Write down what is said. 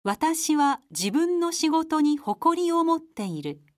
私は自分の仕事に誇りを持っている。